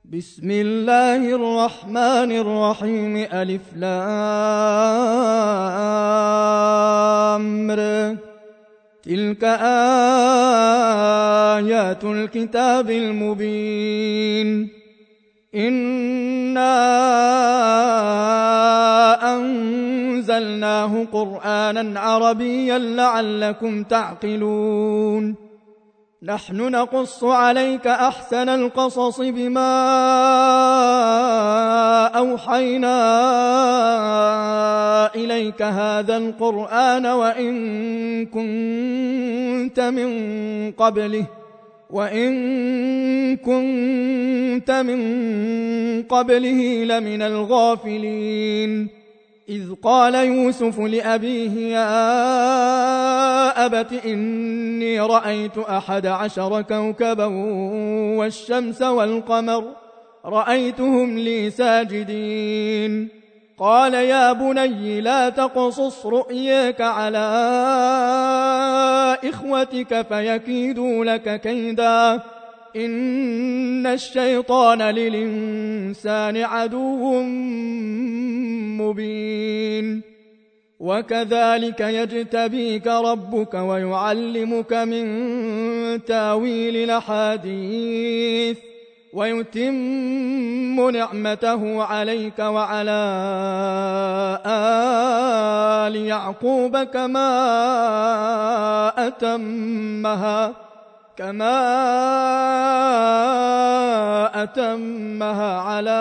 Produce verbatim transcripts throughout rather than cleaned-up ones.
بسم الله الرحمن الرحيم. ألف لام ر. تلك آيات الكتاب المبين. إنا أنزلناه قرآنا عربيا لعلكم تعقلون. نحن نقص عليك أحسن القصص بما أوحينا إليك هذا القرآن وإن كنت من قبله وإن كنت من قبله لمن الغافلين. إذ قال يوسف لأبيه يا أبت إني رأيت أحد عشر كوكبا والشمس والقمر رأيتهم لي ساجدين. قال يا بني لا تقصص رؤياك على إخوتك فيكيدوا لك كيدا إن الشيطان للإنسان عدو مبين. وكذلك يجتبيك ربك ويعلمك من تاويل الأحاديث ويتم نعمته عليك وعلى آل يعقوب كما أتمها كما أتمها على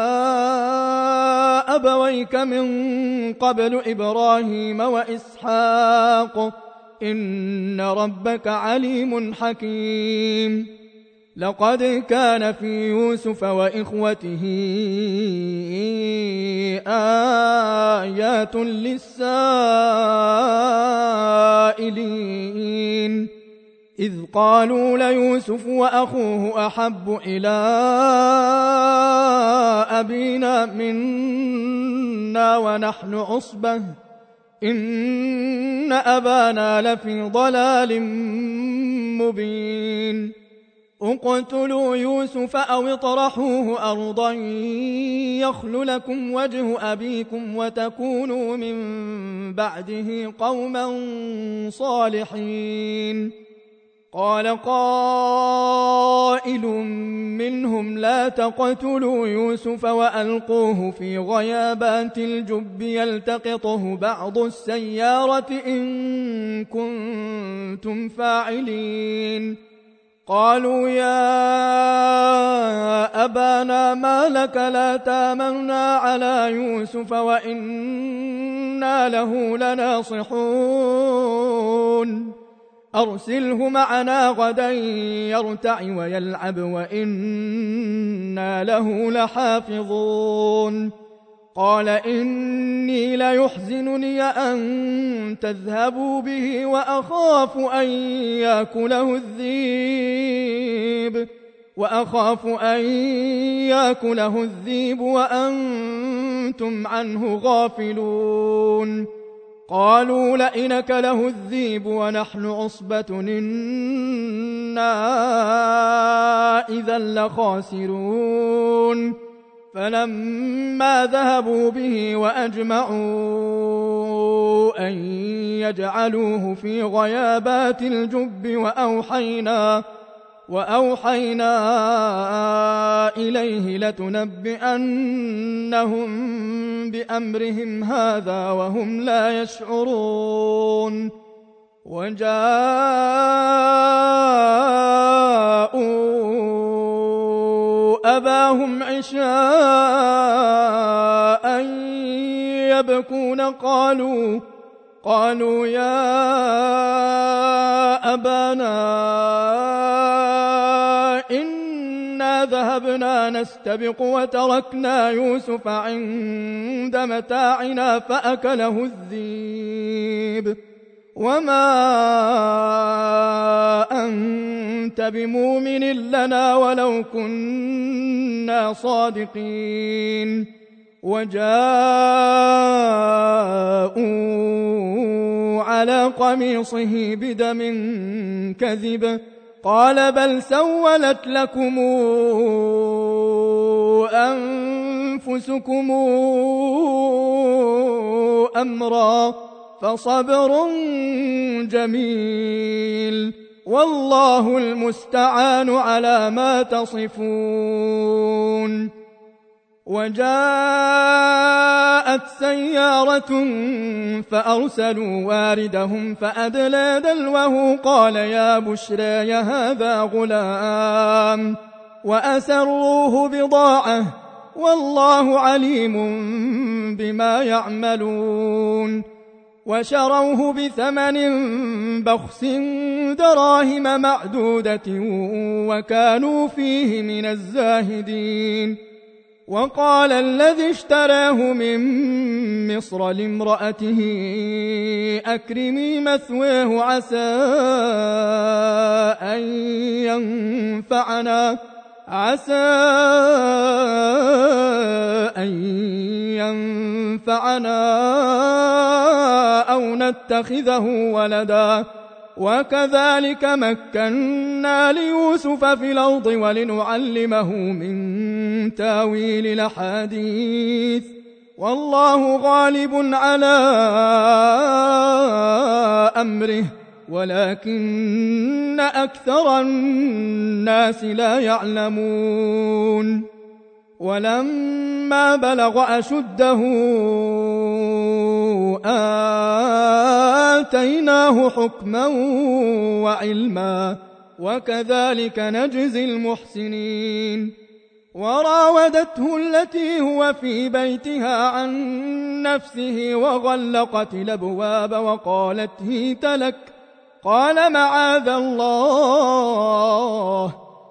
أبويك من قبل إبراهيم وإسحاق إن ربك عليم حكيم. لقد كان في يوسف وإخوته آيات للسائلين إذ قالوا ليوسف وأخوه أحب إلى أبينا منا ونحن عصبة إن أبانا لفي ضلال مبين. اقتلوا يوسف أو اطرحوه أرضا يخل لكم وجه أبيكم وتكونوا من بعده قوما صالحين. قال قائل منهم لا تقتلوا يوسف وألقوه في غيابات الجب يلتقطه بعض السيارة إن كنتم فاعلين. قالوا يا أبانا ما لك لا تامنا على يوسف وإنا له لناصحون أرسله معنا غدا يرتع ويلعب وإنا له لحافظون. قال إني ليحزنني أن تذهبوا به وأخاف أن يأكله الذئب وأخاف أن يأكله الذئب وأنتم عنه غافلون. قالوا لئن أكله الذئب ونحن عصبة إنا إذا لخاسرون. فلما ذهبوا به وأجمعوا أن يجعلوه في غيابات الجب وأوحينا وأوحينا إليه لتنبئنهم بأمرهم هذا وهم لا يشعرون. وجاءوا أباهم عشاء يبكون قالوا قالوا يا أبانا إنا ذهبنا نستبق وتركنا يوسف عند متاعنا فأكله الذئب وما أنت بمؤمن لنا ولو كنا صادقين. وجاءوا على قميصه بدم كذب قال بل سولت لكم أنفسكم أمرا فصبر جميل والله المستعان على ما تصفون. وجاءت سيارة فأرسلوا واردهم فأدلى دلوه قال يا بشرى هذا غلام وأسروه بضاعة والله عليم بما يعملون. وشروه بثمن بخس دراهم معدودة وكانوا فيه من الزاهدين. وقال الذي اشتراه من مصر لامرأته أكرمي مثواه عسى أن ينفعنا عسى أن ينفعنا أو نتخذه ولدا وكذلك مكنا ليوسف في الأرض ولنعلمه من تاويل الأحاديث والله غالب على أمره ولكن أكثر الناس لا يعلمون. ولما بلغ أشده آتيناه حكما وعلما وكذلك نجزي المحسنين. وراودته التي هو في بيتها عن نفسه وغلقت الأبواب وقالت هيت لك قال معاذ الله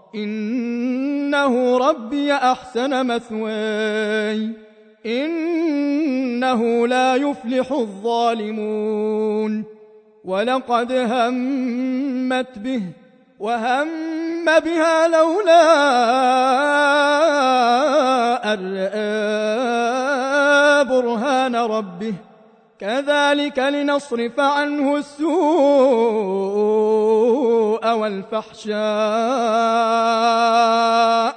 إنه ربي أحسن مثواي إنه لا يفلح الظالمون. ولقد همت به وهم بها لولا أن رأى برهان ربه كذلك لنصرف عنه السوء والفحشاء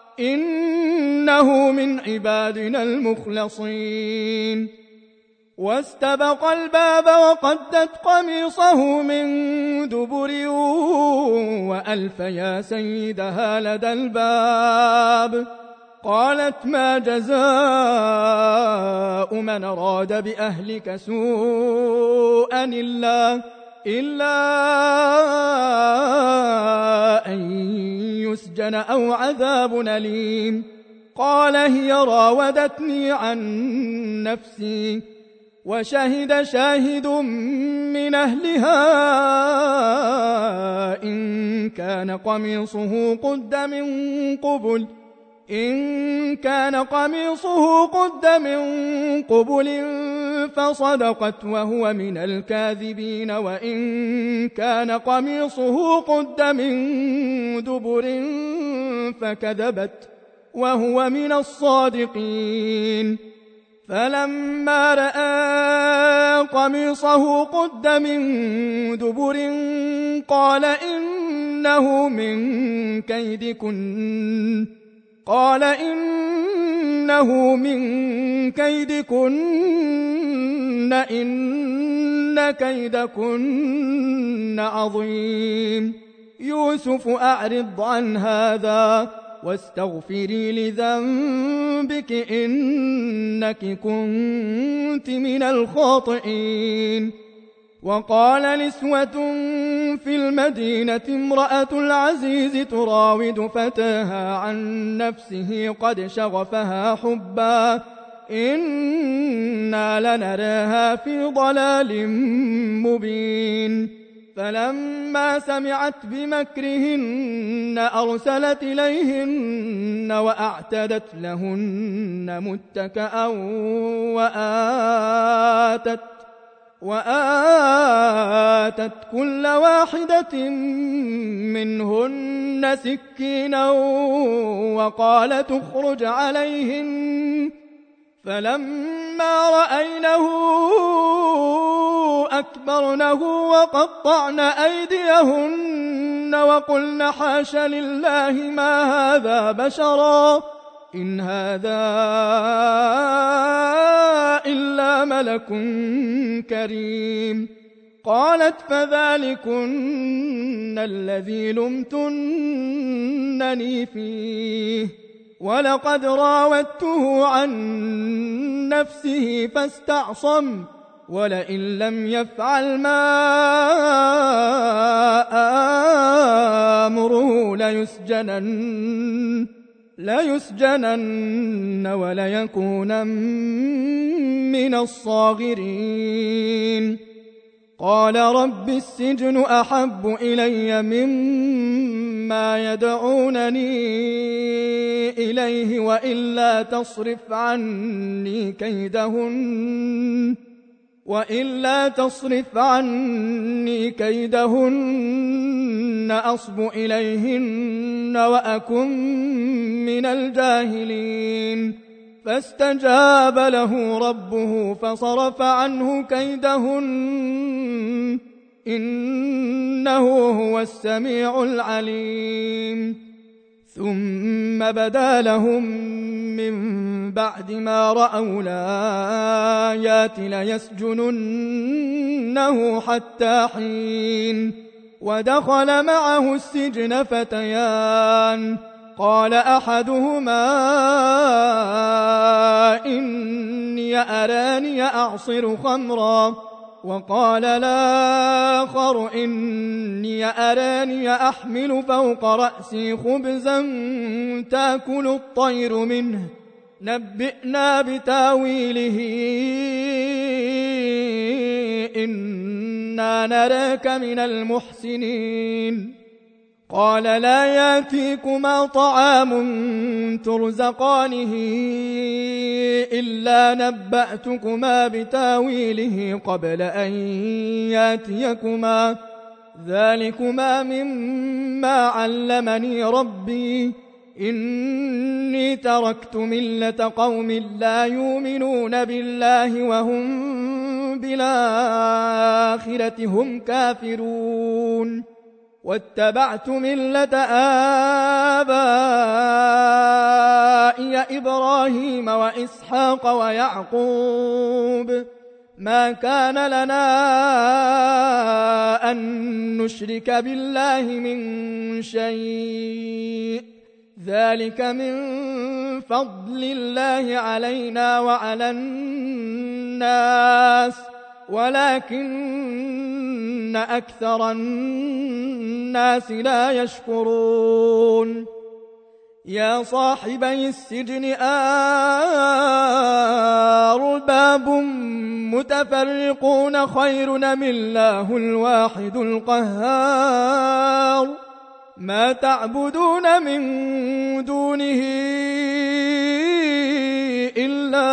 إنه من عبادنا المخلصين. واستبق الباب وقدت قميصه من دبر وألف يا سيدها لدى الباب قالت ما جزاء من أراد بأهلك سوءا إلا, إلا أن يسجن أو عذاب أليم. قال هي راودتني عن نفسي وشهد شاهد من أهلها إن كان قميصه قد من قبل إن كان قميصه قد من قبل فصدقت وهو من الكاذبين وإن كان قميصه قد من دبر فكذبت وهو من الصادقين. فلما رأى قميصه قد من دبر قال إنه من كيدكن قال إنه من كيدكن إن كيدكن عظيم. يوسف أعرض عن هذا واستغفري لذنبك إنك كنت من الخاطئين. وقال نسوة في المدينة امرأة العزيز تراود فتاها عن نفسه قد شغفها حبا إنا لنراها في ضلال مبين. فلما سمعت بمكرهن أرسلت إليهن وأعتدت لهن متكأ وآتت وآتت كل واحدة منهن سكينا وقالت اخرج عليهن. فلما رأينه أكبرنه وقطعن أيديهن وقلن حاش لله ما هذا بشرا إن هذا إلا ملك كريم. قالت فذلكن الذي لمتنني فيه ولقد راودته عن نفسه فاستعصم ولئن لم يفعل ما آمره ليسجنن ليسجنن وليكونن من الصاغرين. قال رب السجن أحب إلي مما يدعونني إليه وإلا تصرف عني كيدهن وإلا تصرف عني كيدهن أصب إليهن وأكن من الجاهلين. فاستجاب له ربه فصرف عنه كيدهن إنه هو السميع العليم. ثم بدا لهم من بعد ما رأوا الآيات ليسجننه حتى حين. ودخل معه السجن فتيان قال أحدهما إني أراني أعصر خمرا وقال الآخر إني أراني أحمل فوق رأسي خبزا تأكل الطير منه نبئنا بتاويله إنا نراك من المحسنين. قال لا يأتيكما طعام ترزقانه إلا نبأتكما بتاويله قبل أن يأتيكما ذلكما مما علمني ربي إني تركت ملة قوم لا يؤمنون بالله وهم بالآخرة هم كافرون واتبعت ملة آبائي إبراهيم وإسحاق ويعقوب ما كان لنا أن نشرك بالله من شيء ذلك من فضل الله علينا وعلى الناس ولكن أكثر الناس لا يشكرون. يا صاحبي السجن أرباب متفرقون خير أم الله الواحد القهار ما تعبدون من دونه إلا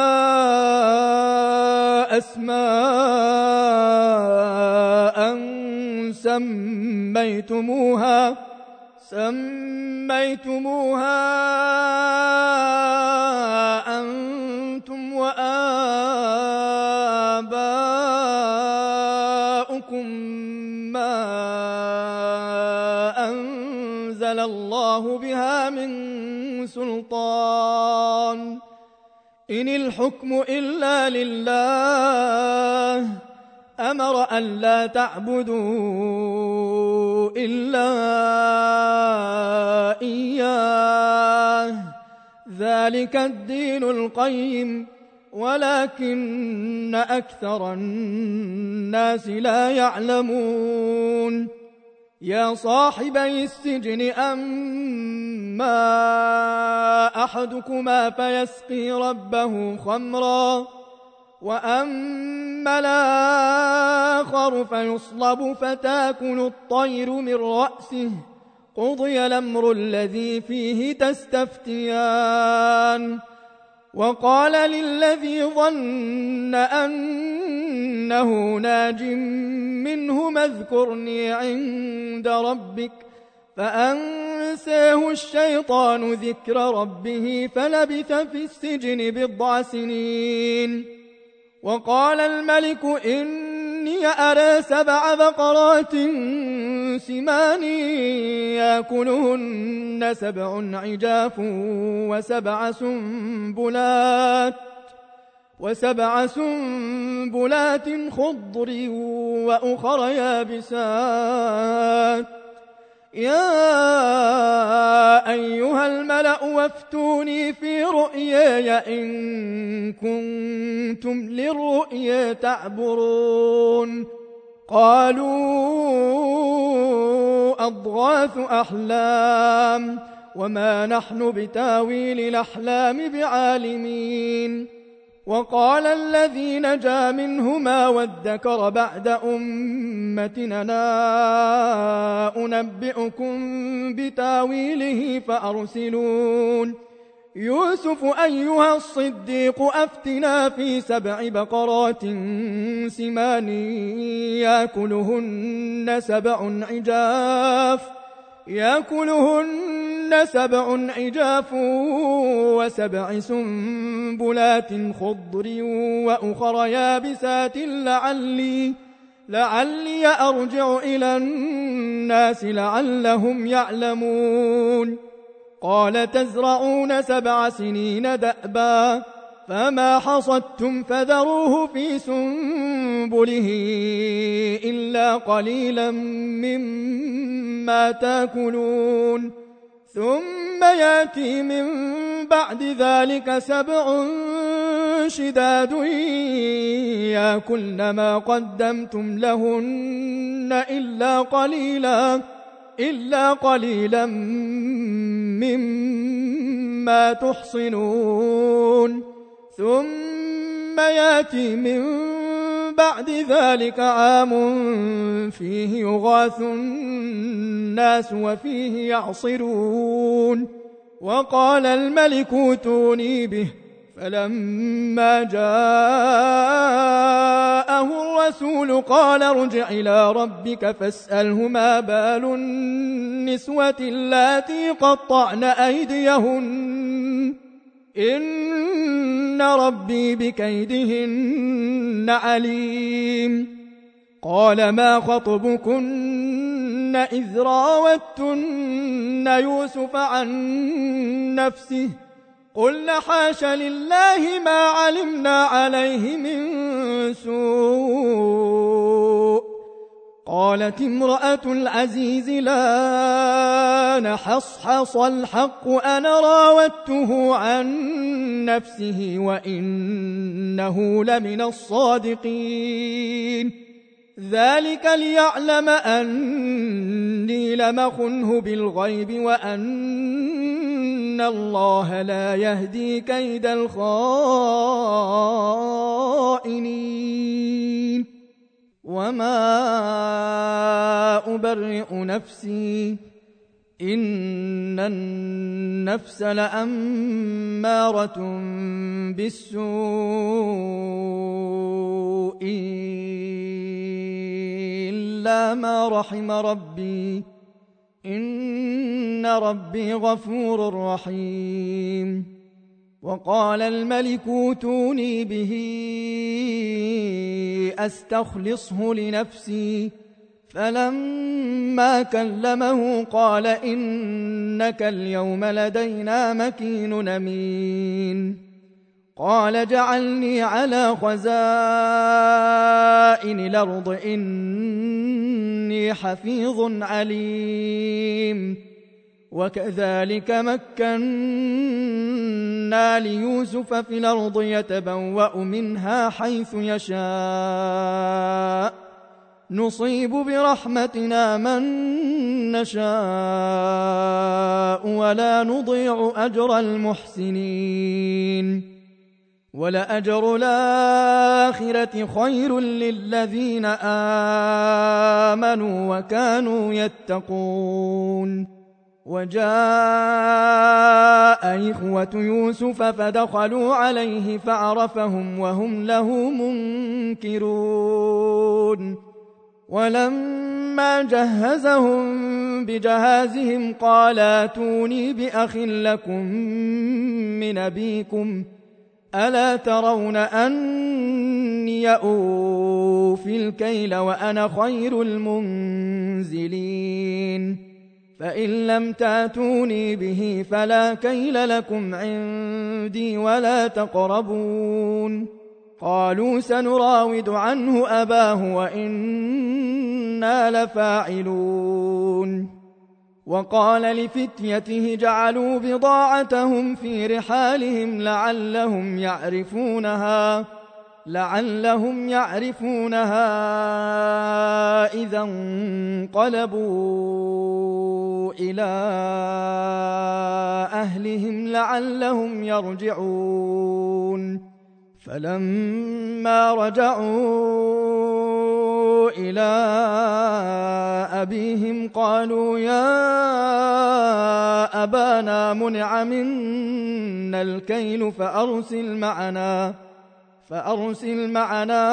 أسماء سميتموها سميتموها أنتم وآباؤكم ما أنزل الله بها من سلطان إن الحكم إلا لله أمر أن لا تعبدوا إلا إياه ذلك الدين القيم ولكن أكثر الناس لا يعلمون. يا صاحبي السجن أما أحدكما فيسقي ربه خمرا وأما الآخر فيصلب فتاكل الطير من رأسه قضي الأمر الذي فيه تستفتيان. وقال للذي ظن أنه ناج منهما اذكرني عند ربك فأنساه الشيطان ذكر ربه فلبث في السجن بضع سنين. وقال الملك إني أرى سبع بقرات سمان يأكلهن سبع عجاف وسبع سنبلات وسبع سنبلات خضر وأخر يابسات يا أيها الملأ وافتوني في رؤياي إن كنتم للرؤيا تعبرون قالوا أضغاث أحلام وما نحن بتاويل الأحلام بعالمين وقال الذي نجا منهما وادكر بعد أمتنا أنبئكم بتاويله فأرسلون يوسف أيها الصديق أفتنا في سبع بقرات سمان يأكلهن سبع عجاف يأكلهن سبع عجاف وسبع سنبلات خضر وأخر يابسات لعلي لعلي أرجع إلى الناس لعلهم يعلمون قال تزرعون سبع سنين دأبا فما حصدتم فذروه في سنبله إلا قليلا مما تأكلون ثم يأتي من بعد ذلك سبع شداد يأكلن ما قدمتم لهن إلا قليلا إلا قليلا مما تحصنون ثم يأتي من بعد ذلك عام فيه يغاث الناس وفيه يعصرون وقال الملك ائتوني به فلما جاءه الرسول قال ارجع إلى ربك فاسأله ما بال النسوة اللاتي قطعن أيديهن إن ربي بكيدهن عليم قال ما خطبكن إذ راوتن يوسف عن نفسه قلنا حاش لله ما علمنا عليه من سوء قالت امرأة العزيز لا نحصحص الحق أنا راودته عن نفسه وإنه لمن الصادقين ذلك ليعلم أني لم أخنه بالغيب وأن الله لا يهدي كيد الخائنين وما أبرئ نفسي إن النفس لأمارة بالسوء إلا ما رحم ربي إن ربي غفور رحيم وقال الملك ائتوني به أستخلصه لنفسي فلما كلمه قال إنك اليوم لدينا مكين أمين قال جعلني على خزائن الأرض إني حفيظ عليم وكذلك مكنا ليوسف في الأرض يتبوأ منها حيث يشاء نصيب برحمتنا من نشاء ولا نضيع أجر المحسنين ولأجر الآخرة خير للذين آمنوا وكانوا يتقون وجاء إخوة يوسف فدخلوا عليه فعرفهم وهم له منكرون ولما جهزهم بجهازهم قال ائتوني بأخ لكم من أبيكم ألا ترون أني أوفي الكيل وأنا خير المنزلين منزلين فإن لم تأتوني به فلا كيل لكم عندي ولا تقربون قالوا سنراود عنه أباه وإنا لفاعلون وقال لفتيته جعلوا بضاعتهم في رحالهم لعلهم يعرفونها لعلهم يعرفونها إذا انقلبوا إلى أهلهم لعلهم يرجعون فلما رجعوا إلى أبيهم قالوا يا أبانا منع منا الكيل فأرسل معنا فأرسل معنا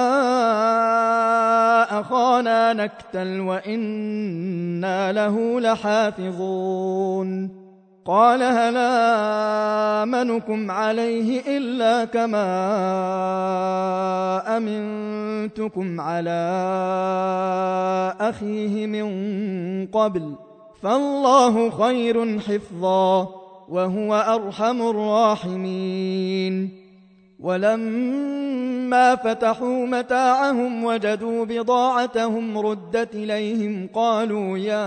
أخانا نكتل وإنا له لحافظون قال هل آمنكم عليه إلا كما أمنتكم على أخيه من قبل فالله خير حفظا وهو أرحم الراحمين ولما فتحوا متاعهم وجدوا بضاعتهم ردت إليهم قالوا يا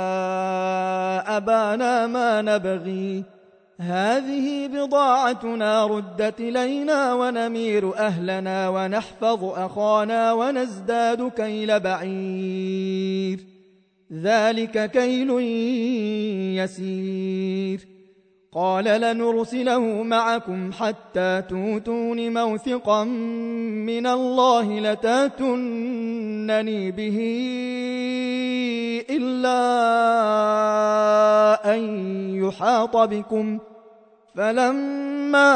أبانا ما نبغي هذه بضاعتنا ردت إلينا ونمير أهلنا ونحفظ أخانا ونزداد كيل بعير ذلك كيل يسير قال لنرسله معكم حتى توتون موثقا من الله لتاتونني به إلا أن يحاط بكم فلما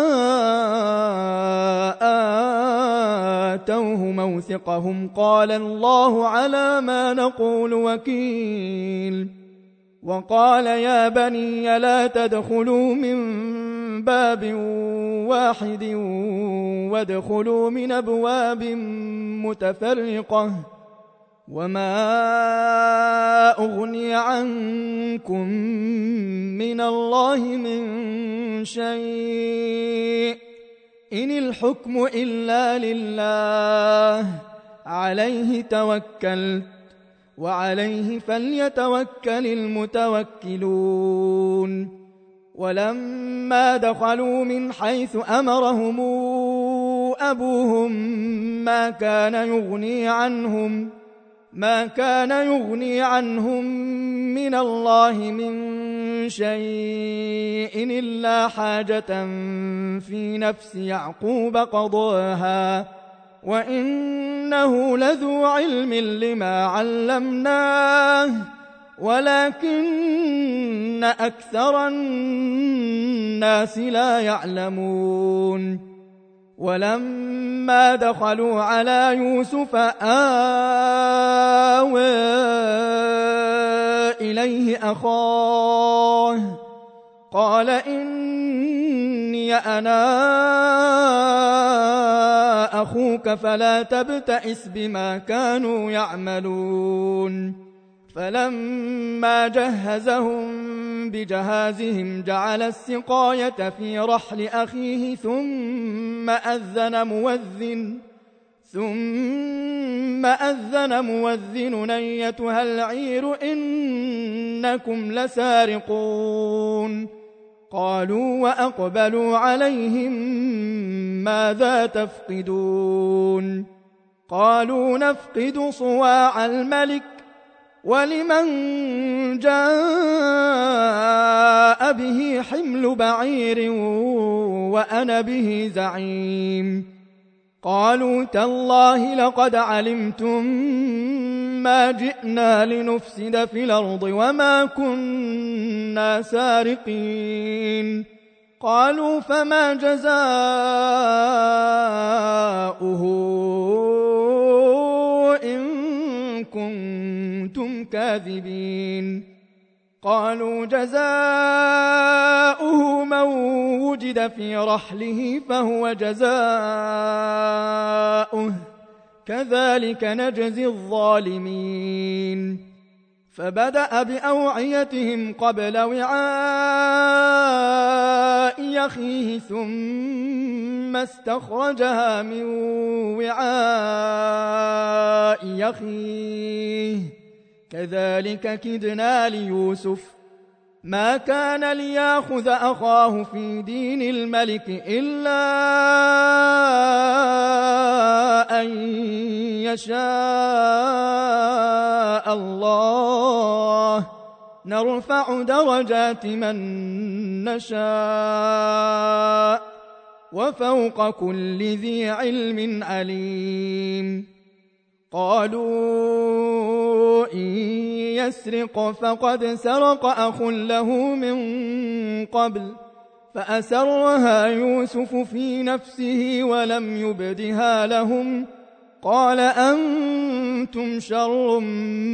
آتوه موثقهم قال الله على ما نقول وكيل وقال يا بني لا تدخلوا من باب واحد وادخلوا من أبواب متفرقة وما أغني عنكم من الله من شيء إن الحكم إلا لله عليه توكلت وعليه فليتوكل المتوكلون ولما دخلوا من حيث أمرهم أبوهم ما كان يغني عنهم ما كان يغني عنهم من الله من شيء إلا حاجة في نفس يعقوب قضاها وإنه لذو علم لما علمناه ولكن أكثر الناس لا يعلمون ولما دخلوا على يوسف آوى إليه أخاه قال إني أنا أخوك فلا تبتئس بما كانوا يعملون فلما جهزهم بجهازهم جعل السقاية في رحل أخيه ثم أذن مؤذن ثم أذن مؤذن أيتها العير إنكم لسارقون قالوا وأقبلوا عليهم ماذا تفقدون قالوا نفقد صواع الملك ولمن جاء به حمل بعير وأنا به زعيم قالوا تالله لقد علمتم ما جئنا لنفسد في الأرض وما كنا سارقين قالوا فما جزاؤه إن كنتم كاذبين قالوا جزاؤه من وجد في رحله فهو جزاؤه كذلك نجزي الظالمين فبدأ بأوعيتهم قبل وعاء يخيه ثم استخرجها من وعاء يخيه كذلك كدنا ليوسف ما كان ليأخذ أخاه في دين الملك إلا أن يشاء الله نرفع درجات من نشاء وفوق كل ذي علم عليم. قالوا إن يسرق فقد سرق أخ له من قبل فأسرها يوسف في نفسه ولم يبدها لهم قال أنتم شر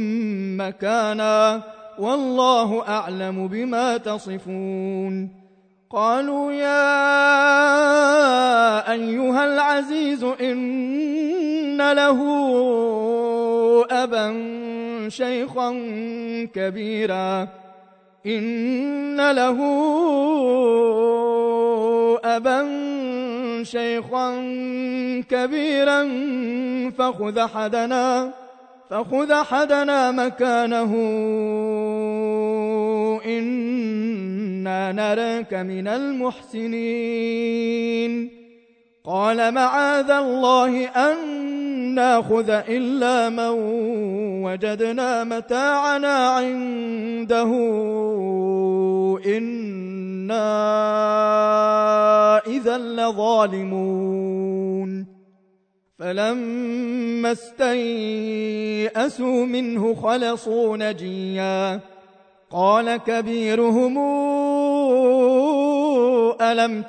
مكانا والله أعلم بما تصفون. قالوا يا أيها العزيز إن له أبا شيخا كبيرا إن له أبا شيخا كبيرا فخذ أحدنا فخذ أحدنا مكانه إنا نراك من المحسنين. قال معاذ الله أن ناخذ إلا من وجدنا متاعنا عنده إنا إذا لظالمون. فلما استيئسوا منه خلصوا نجيا قال كبيرهم ألم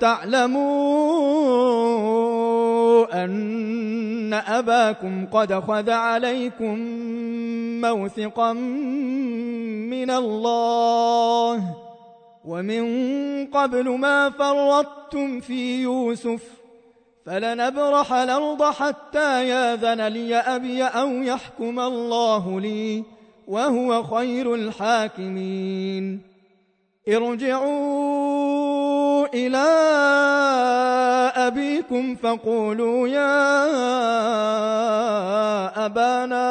تعلموا أن أباكم قد خذ عليكم موثقا من الله ومن قبل ما فرطتم في يوسف فلنبرح الأرض حتى ياذن لي أبي أو يحكم الله لي وهو خير الحاكمين. ارجعوا إلى أبيكم فقولوا يا أبانا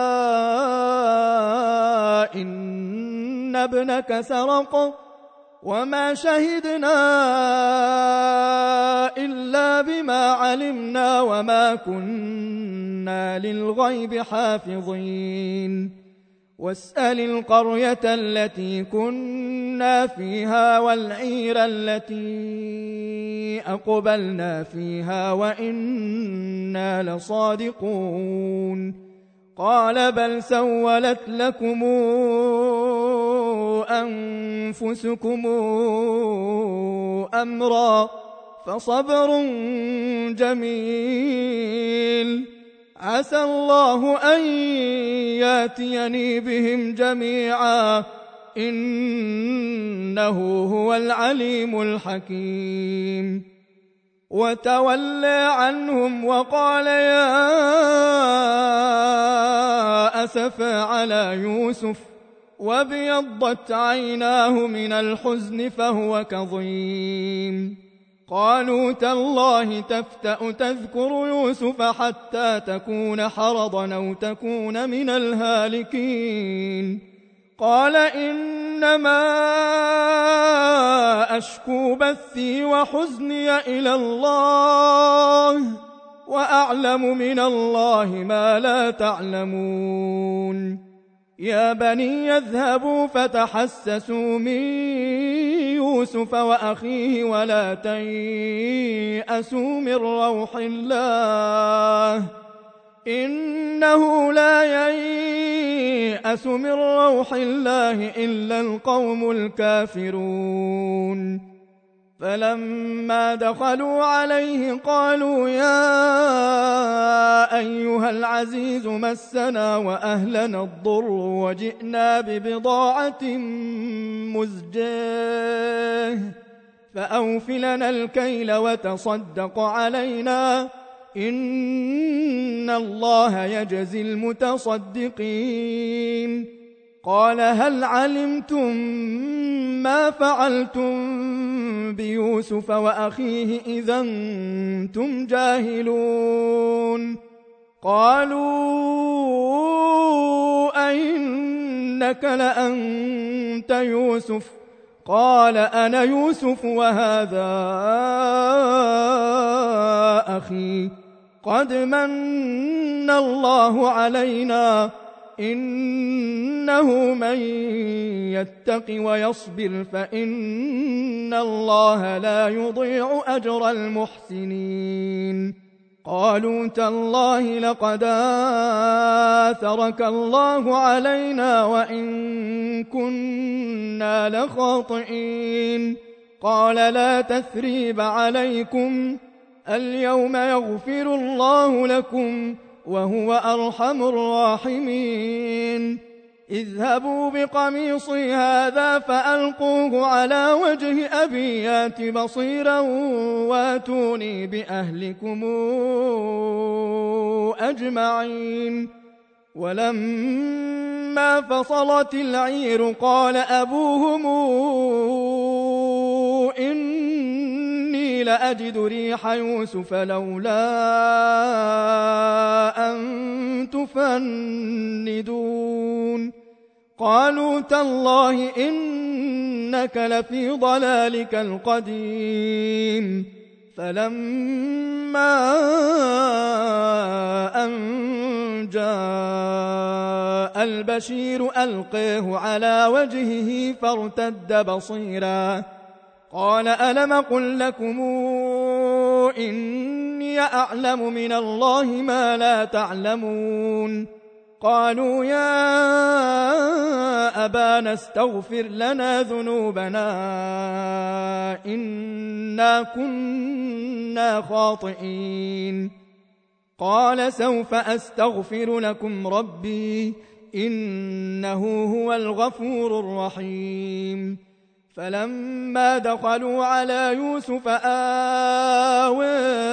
إن ابنك سرق وما شهدنا إلا بما علمنا وما كنا للغيب حافظين. واسأل القرية التي كنا فيها والعير التي أقبلنا فيها وإنا لصادقون. قال بل سولت لكم أنفسكم أمرا فصبر جميل عسى الله أن ياتيني بهم جميعا إنه هو العليم الحكيم. وتولى عنهم وقال يا أسفى على يوسف وابيضت عيناه من الحزن فهو كظيم. قالوا تالله تفتأ تذكر يوسف حتى تكون حرضا أو تكون من الهالكين. قال إنما أشكو بثي وحزني إلى الله وأعلم من الله ما لا تعلمون. يا بني اذهبوا فتحسسوا من يوسف وأخيه ولا تيأسوا من روح الله إنه لا ييأس من روح الله إلا القوم الكافرون. فلما دخلوا عليه قالوا يا أيها العزيز مسنا وأهلنا الضر وجئنا ببضاعة مزجاة فأوف لنا الكيل وتصدق علينا إن الله يجزي المتصدقين. قال هل علمتم ما فعلتم بيوسف وأخيه إذا أنتم جاهلون قالوا أئنك لأنت يوسف قال أنا يوسف وهذا أخي قد من الله علينا إنه من يتق ويصبر فإن الله لا يضيع أجر المحسنين قالوا تالله لقد آثرك الله علينا وإن كنا لخاطئين قال لا تثريب عليكم اليوم يغفر الله لكم وهو أرحم الراحمين اذهبوا بقميصي هذا فألقوه على وجه أبي يات بصيرا واتوني بأهلكم أجمعين ولما فصلت العير قال أبوهم إني لأجد ريح يوسف لولا أن تفندون قالوا تالله إنك لفي ضلالك القديم فلما أن جاء البشير ألقيه على وجهه فارتد بصيرا قال ألم قل لكم إني أعلم من الله ما لا تعلمون قالوا يا أبانا استغفر لنا ذنوبنا إنا كنا خاطئين قال سوف أستغفر لكم ربي إنه هو الغفور الرحيم فلما دخلوا على يوسف آوى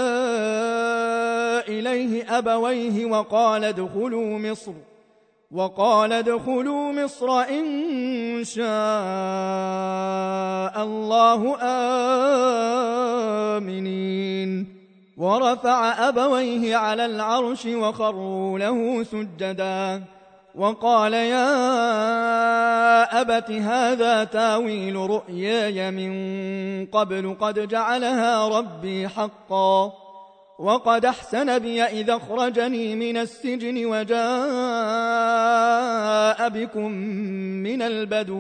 إليه أبويه وقال ادخلوا مصر وقال ادخلوا مصر إن شاء الله آمنين ورفع أبويه على العرش وخروا له سجدا وقال يا أبت هذا تاويل رؤياي من قبل قد جعلها ربي حقا وقد أحسن بي إذا أخرجني من السجن وجاء بكم من البدو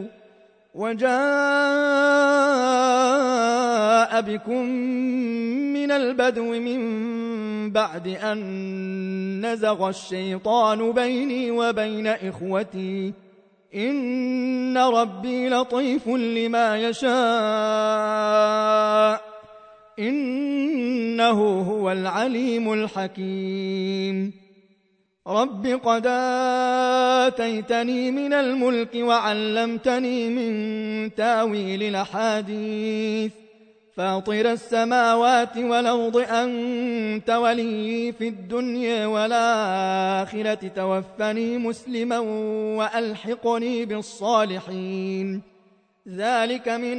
وجاء بكم من البدو من بعد أن نزغ الشيطان بيني وبين إخوتي إن ربي لطيف لما يشاء إنه هو العليم الحكيم رب قد آتيتني من الملك وعلمتني من تاويل الأحاديث فاطر السماوات والأرض أنت ولي في الدنيا والآخرة توفني مسلما وألحقني بالصالحين ذلك من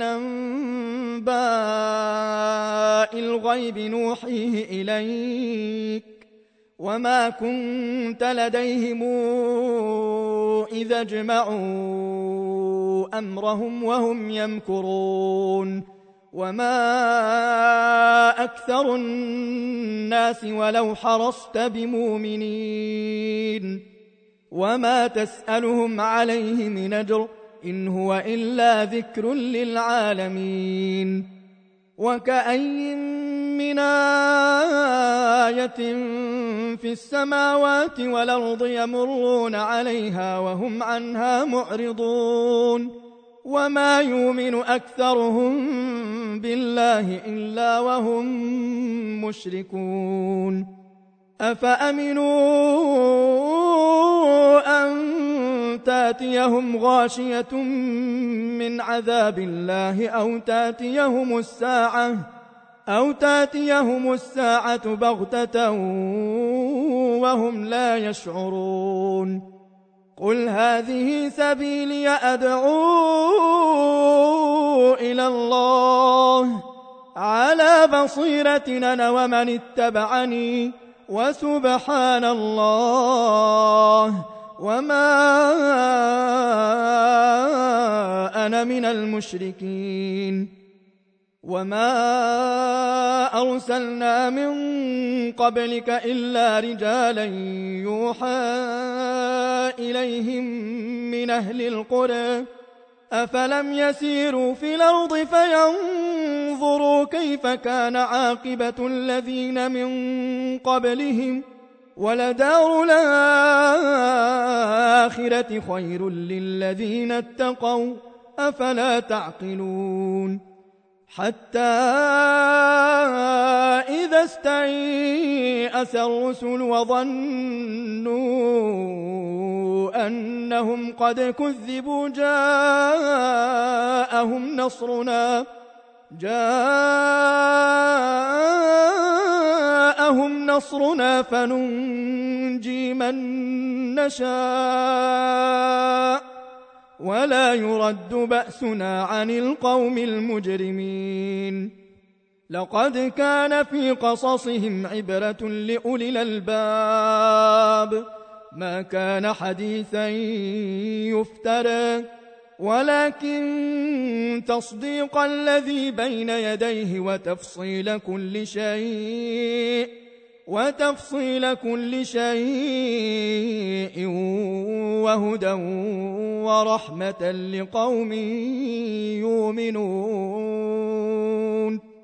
أنباء الغيب نوحيه إليك وما كنت لديهم إذا اجمعوا أمرهم وهم يمكرون وما أكثر الناس ولو حرصت بمؤمنين وما تسألهم عليه من أجر إن هو إلا ذكر للعالمين وكأي من آية في السماوات والأرض يمرون عليها وهم عنها معرضون وما يؤمن أكثرهم بالله إلا وهم مشركون أفأمنوا أن تاتيهم غاشية من عذاب الله أو تاتيهم الساعة أو تاتيهم الساعة بغتة وهم لا يشعرون قل هذه سبيلي أدعو إلى الله على بصيرة أنا ومن اتبعني وسبحان الله وما أنا من المشركين. وما أرسلنا من قبلك إلا رجالا يوحى إليهم من أهل القرى أفلم يسيروا في الأرض فينظروا كيف كان عاقبة الذين من قبلهم ولدار الآخرة خير للذين اتقوا أفلا تعقلون. حتى إذا استيأس الرسل وظنوا أنهم قد كذبوا جاءهم نصرنا جاءهم نصرنا فننجي من نشاء ولا يرد بأسنا عن القوم المجرمين. لقد كان في قصصهم عبرة لأولي الألباب ما كان حديثا يفترى ولكن تصديق الذي بين يديه وتفصيل كل شيء وتفصيل كل شيء وهدى ورحمة لقوم يؤمنون.